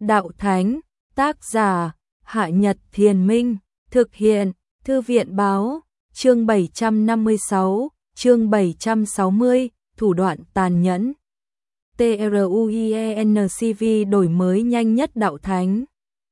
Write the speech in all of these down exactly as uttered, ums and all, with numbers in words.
Đạo Thánh, tác giả, Hạ Nhật Thiền Minh, thực hiện, Thư viện Báo, chương bảy trăm năm mươi sáu, chương bảy trăm sáu mươi, thủ đoạn tàn nhẫn. TRUIENCV đổi mới nhanh nhất Đạo Thánh.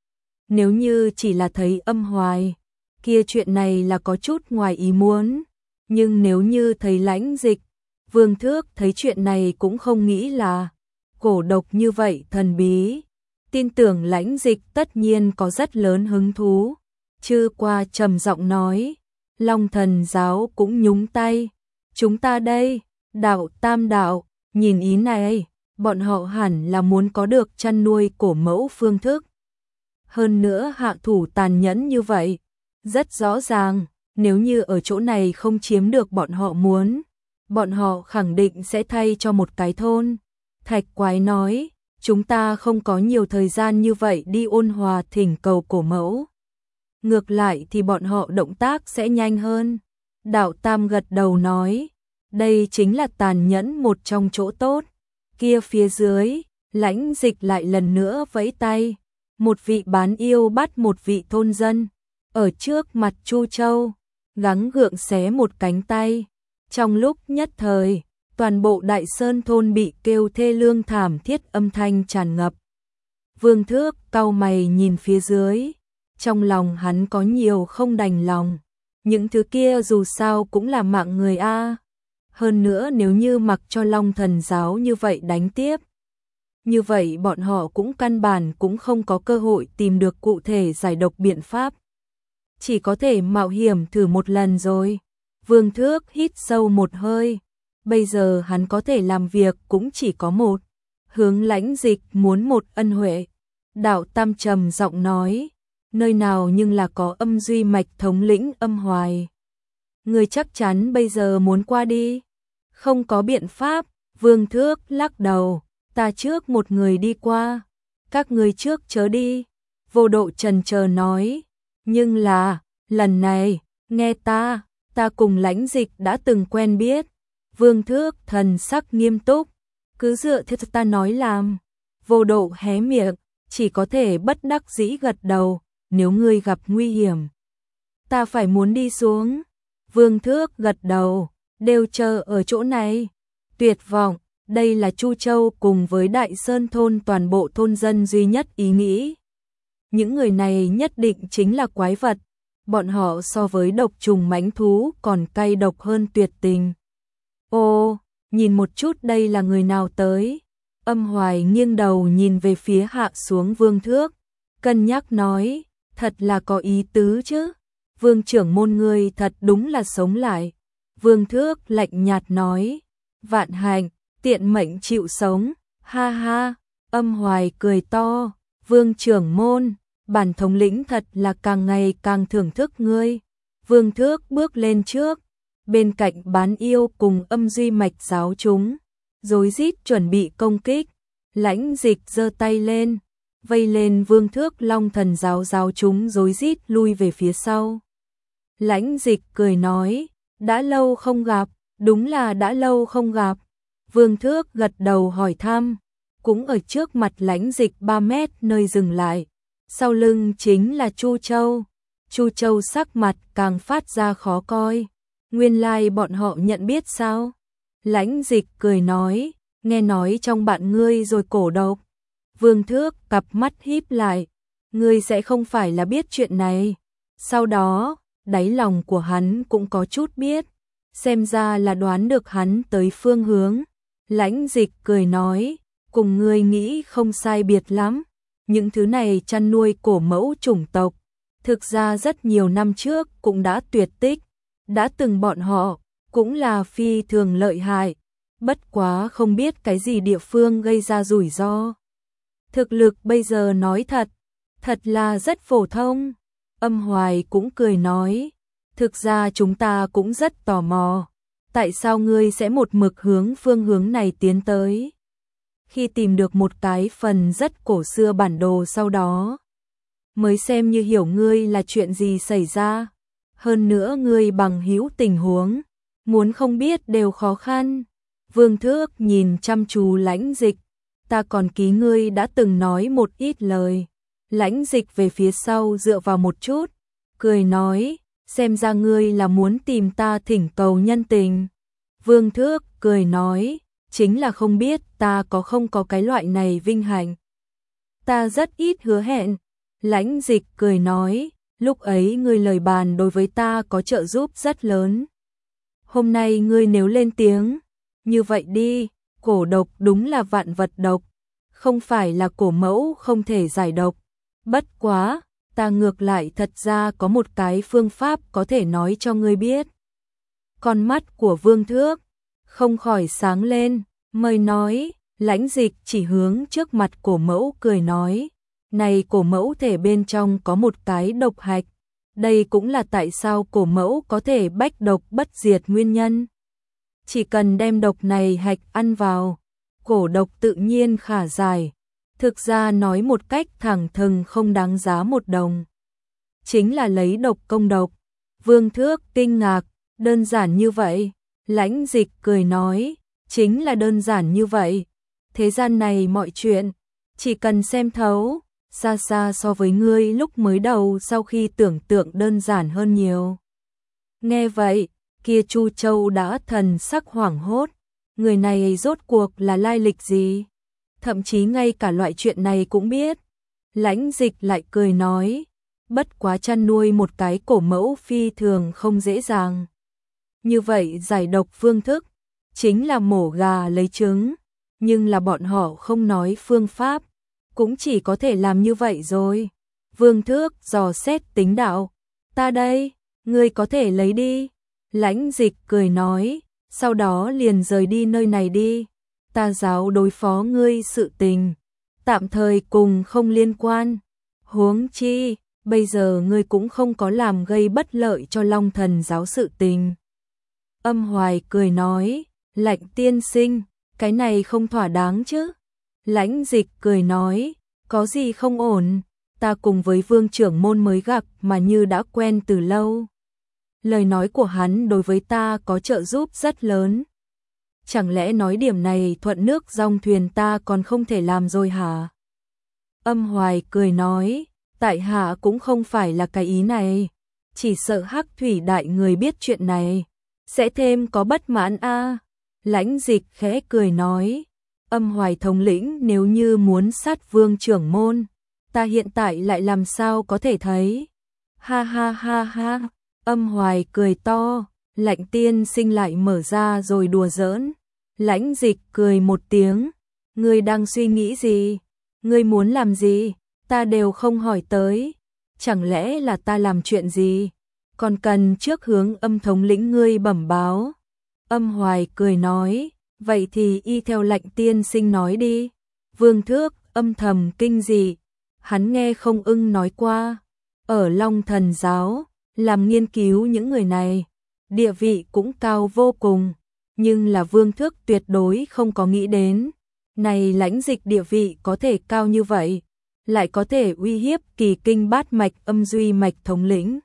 Nếu như chỉ là thấy Âm Hoài, kia chuyện này là có chút ngoài ý muốn, nhưng nếu như thấy Lãnh Dịch, Vương Thước thấy chuyện này cũng không nghĩ là cổ độc như vậy thần bí. Tin tưởng Lãnh Dịch tất nhiên có rất lớn hứng thú. Chư qua trầm giọng nói, Long Thần giáo cũng nhúng tay. Chúng ta đây, đạo tam đạo, nhìn ý này, bọn họ hẳn là muốn có được chăn nuôi cổ mẫu phương thức. Hơn nữa hạ thủ tàn nhẫn như vậy, rất rõ ràng, nếu như ở chỗ này không chiếm được bọn họ muốn, bọn họ khẳng định sẽ thay cho một cái thôn. Thạch Quái nói, chúng ta không có nhiều thời gian như vậy đi ôn hòa thỉnh cầu cổ mẫu. Ngược lại thì bọn họ động tác sẽ nhanh hơn. Đạo Tam gật đầu nói, đây chính là tàn nhẫn một trong chỗ tốt. Kia phía dưới, Lãnh Dịch lại lần nữa vẫy tay. Một vị bán yêu bắt một vị thôn dân, ở trước mặt Chu Châu, gắng gượng xé một cánh tay. Trong lúc nhất thời, toàn bộ Đại Sơn thôn bị kêu thê lương thảm thiết âm thanh tràn ngập. Vương Thước cau mày nhìn phía dưới, trong lòng hắn có nhiều không đành lòng. Những thứ kia dù sao cũng là mạng người a. Hơn nữa nếu như mặc cho Long Thần giáo như vậy đánh tiếp, như vậy bọn họ cũng căn bản cũng không có cơ hội tìm được cụ thể giải độc biện pháp. Chỉ có thể mạo hiểm thử một lần rồi. Vương Thước hít sâu một hơi. Bây giờ hắn có thể làm việc cũng chỉ có một. Hướng Lãnh Dịch muốn một ân huệ. Đạo Tam trầm giọng nói, nơi nào nhưng là có Âm Duy Mạch thống lĩnh Âm Hoài. Người chắc chắn bây giờ muốn qua đi. Không có biện pháp. Vương Thước lắc đầu, ta trước một người đi qua. Các người trước chớ đi. Vô Độ chần chờ nói, nhưng là, lần này, nghe ta, ta cùng Lãnh Dịch đã từng quen biết. Vương Thước thần sắc nghiêm túc, cứ dựa theo ta nói làm. Vô Độ hé miệng, chỉ có thể bất đắc dĩ gật đầu, nếu ngươi gặp nguy hiểm, ta phải muốn đi xuống. Vương Thước gật đầu, đều chờ ở chỗ này. Tuyệt vọng, đây là Chu Châu cùng với Đại Sơn thôn toàn bộ thôn dân duy nhất ý nghĩ. Những người này nhất định chính là quái vật, bọn họ so với độc trùng mãnh thú còn cay độc hơn tuyệt tình. Ô, nhìn một chút đây là người nào tới? Âm Hoài nghiêng đầu nhìn về phía hạ xuống Vương Thước, cân nhắc nói, thật là có ý tứ chứ. Vương trưởng môn ngươi thật đúng là sống lại. Vương Thước lạnh nhạt nói, vạn hạnh, tiện mệnh chịu sống, ha ha. Âm Hoài cười to, Vương trưởng môn, bản thống lĩnh thật là càng ngày càng thưởng thức ngươi. Vương Thước bước lên trước, bên cạnh bán yêu cùng Âm Duy Mạch giáo chúng, rối rít chuẩn bị công kích. Lãnh Dịch giơ tay lên, vây lên Vương Thước. Long Thần giáo giáo chúng rối rít lui về phía sau. Lãnh Dịch cười nói, đã lâu không gặp, đúng là đã lâu không gặp. Vương Thước gật đầu hỏi thăm, cũng ở trước mặt Lãnh Dịch ba mét nơi dừng lại. Sau lưng chính là Chu Châu. Chu Châu sắc mặt càng phát ra khó coi. Nguyên lai bọn họ nhận biết sao? Lãnh Dịch cười nói, nghe nói trong bạn ngươi rồi cổ độc. Vương Thước cặp mắt híp lại, ngươi sẽ không phải là biết chuyện này. Sau đó, đáy lòng của hắn cũng có chút biết, xem ra là đoán được hắn tới phương hướng. Lãnh Dịch cười nói, cùng ngươi nghĩ không sai biệt lắm. Những thứ này chăn nuôi cổ mẫu chủng tộc, thực ra rất nhiều năm trước cũng đã tuyệt tích. Đã từng bọn họ, cũng là phi thường lợi hại. Bất quá không biết cái gì địa phương gây ra rủi ro. Thực lực bây giờ nói thật, thật là rất phổ thông. Âm Hoài cũng cười nói, thực ra chúng ta cũng rất tò mò. Tại sao ngươi sẽ một mực hướng phương hướng này tiến tới? Khi tìm được một cái phần rất cổ xưa bản đồ sau đó, mới xem như hiểu ngươi là chuyện gì xảy ra. Hơn nữa ngươi bằng hữu tình huống, muốn không biết đều khó khăn. Vương Thước nhìn chăm chú Lãnh Dịch, ta còn ký ngươi đã từng nói một ít lời. Lãnh Dịch về phía sau dựa vào một chút, cười nói, xem ra ngươi là muốn tìm ta thỉnh cầu nhân tình. Vương Thước cười nói, chính là không biết ta có không có cái loại này vinh hạnh. Ta rất ít hứa hẹn. Lãnh Dịch cười nói, lúc ấy ngươi lời bàn đối với ta có trợ giúp rất lớn. Hôm nay ngươi nếu lên tiếng, như vậy đi, cổ độc đúng là vạn vật độc, không phải là cổ mẫu không thể giải độc. Bất quá, ta ngược lại thật ra có một cái phương pháp có thể nói cho ngươi biết. Con mắt của Vương Thước không khỏi sáng lên, mời nói. Lãnh Dịch chỉ hướng trước mặt cổ mẫu cười nói, này cổ mẫu thể bên trong có một cái độc hạch, đây cũng là tại sao cổ mẫu có thể bách độc bất diệt nguyên nhân. Chỉ cần đem độc này hạch ăn vào, cổ độc tự nhiên khả giải. Thực ra nói một cách thẳng thừng không đáng giá một đồng. Chính là lấy độc công độc. Vương Thước kinh ngạc, đơn giản như vậy. Lãnh Dịch cười nói, chính là đơn giản như vậy. Thế gian này mọi chuyện, chỉ cần xem thấu, xa xa so với ngươi lúc mới đầu sau khi tưởng tượng đơn giản hơn nhiều. Nghe vậy, kia Chu Châu đã thần sắc hoảng hốt, người này rốt cuộc là lai lịch gì? Thậm chí ngay cả loại chuyện này cũng biết. Lãnh Dịch lại cười nói, bất quá chăn nuôi một cái cổ mẫu phi thường không dễ dàng. Như vậy giải độc phương thức, chính là mổ gà lấy trứng, nhưng là bọn họ không nói phương pháp, cũng chỉ có thể làm như vậy rồi. Vương Thước dò xét tính đạo, ta đây, ngươi có thể lấy đi. Lãnh Dịch cười nói, sau đó liền rời đi nơi này đi. Ta giáo đối phó ngươi sự tình, tạm thời cùng không liên quan. Huống chi, bây giờ ngươi cũng không có làm gây bất lợi cho Long Thần giáo sự tình. Âm Hoài cười nói, Lạnh tiên sinh, cái này không thỏa đáng chứ. Lãnh Dịch cười nói, có gì không ổn, ta cùng với Vương trưởng môn mới gặp mà như đã quen từ lâu. Lời nói của hắn đối với ta có trợ giúp rất lớn. Chẳng lẽ nói điểm này thuận nước dòng thuyền ta còn không thể làm rồi hả? Âm Hoài cười nói, tại hạ cũng không phải là cái ý này, chỉ sợ Hắc Thủy đại người biết chuyện này, sẽ thêm có bất mãn a. Lãnh Dịch khẽ cười nói, Âm Hoài thống lĩnh nếu như muốn sát Vương trưởng môn, ta hiện tại lại làm sao có thể thấy? Ha ha ha ha, Âm Hoài cười to, Lạnh tiên sinh lại mở ra rồi đùa giỡn. Lãnh Dịch cười một tiếng, ngươi đang suy nghĩ gì? Ngươi muốn làm gì? Ta đều không hỏi tới. Chẳng lẽ là ta làm chuyện gì? Còn cần trước hướng Âm thống lĩnh ngươi bẩm báo. Âm Hoài cười nói, vậy thì y theo Lạnh tiên sinh nói đi. Vương Thước âm thầm kinh dị, hắn nghe không ưng nói qua. Ở Long Thần giáo, làm nghiên cứu những người này, địa vị cũng cao vô cùng. Nhưng là Vương Thước tuyệt đối không có nghĩ đến, này Lãnh Dịch địa vị có thể cao như vậy, lại có thể uy hiếp kỳ kinh bát mạch âm duy mạch thống lĩnh.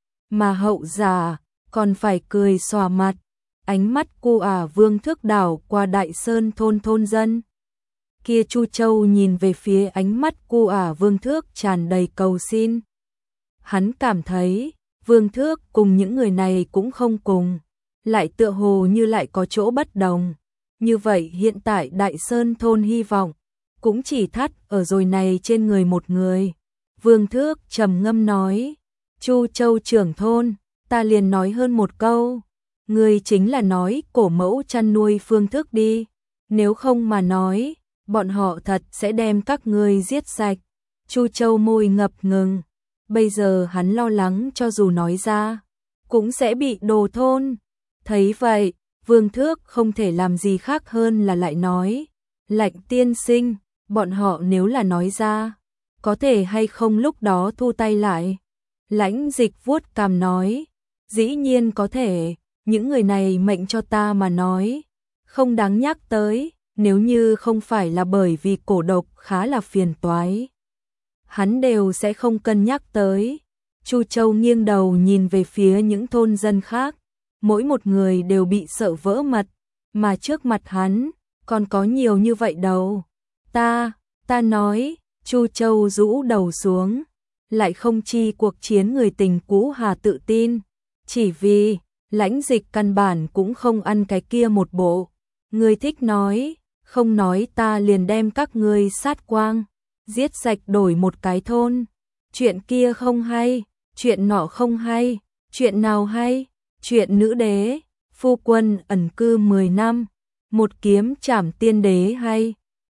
Mà hậu giả, còn phải cười xòa mặt, ánh mắt cô ả Vương Thước đảo qua Đại Sơn thôn thôn dân. Kia Chu Châu nhìn về phía ánh mắt cô ả Vương Thước tràn đầy cầu xin. Hắn cảm thấy, Vương Thước cùng những người này cũng không cùng. Lại tựa hồ như lại có chỗ bất đồng. Như vậy hiện tại Đại Sơn thôn hy vọng cũng chỉ thắt ở rồi này trên người một người. Vương Thước trầm ngâm nói, Chu Châu trưởng thôn, ta liền nói hơn một câu, người chính là nói cổ mẫu chăn nuôi Phương Thước đi, nếu không mà nói, bọn họ thật sẽ đem các ngươi giết sạch. Chu Châu môi ngập ngừng, bây giờ hắn lo lắng cho dù nói ra, cũng sẽ bị đồ thôn. Thấy vậy, Vương Thước không thể làm gì khác hơn là lại nói, Lạnh tiên sinh, bọn họ nếu là nói ra, có thể hay không lúc đó thu tay lại. Lãnh Dịch vuốt cằm nói, dĩ nhiên có thể, những người này mệnh cho ta mà nói, không đáng nhắc tới, nếu như không phải là bởi vì cổ độc khá là phiền toái, hắn đều sẽ không cân nhắc tới. Chu Châu nghiêng đầu nhìn về phía những thôn dân khác, mỗi một người đều bị sợ vỡ mật, mà trước mặt hắn, còn có nhiều như vậy đâu. Ta, ta nói, Chu Châu rũ đầu xuống, lại không chi cuộc chiến người tình cũ hà tự tin, chỉ vì Lãnh Dịch căn bản cũng không ăn cái kia một bộ. Ngươi thích nói, không nói ta liền đem các ngươi sát quang, giết sạch đổi một cái thôn. Chuyện kia không hay, chuyện nọ không hay, chuyện nào hay? Chuyện nữ đế, phu quân ẩn cư mười năm, một kiếm trảm tiên đế hay?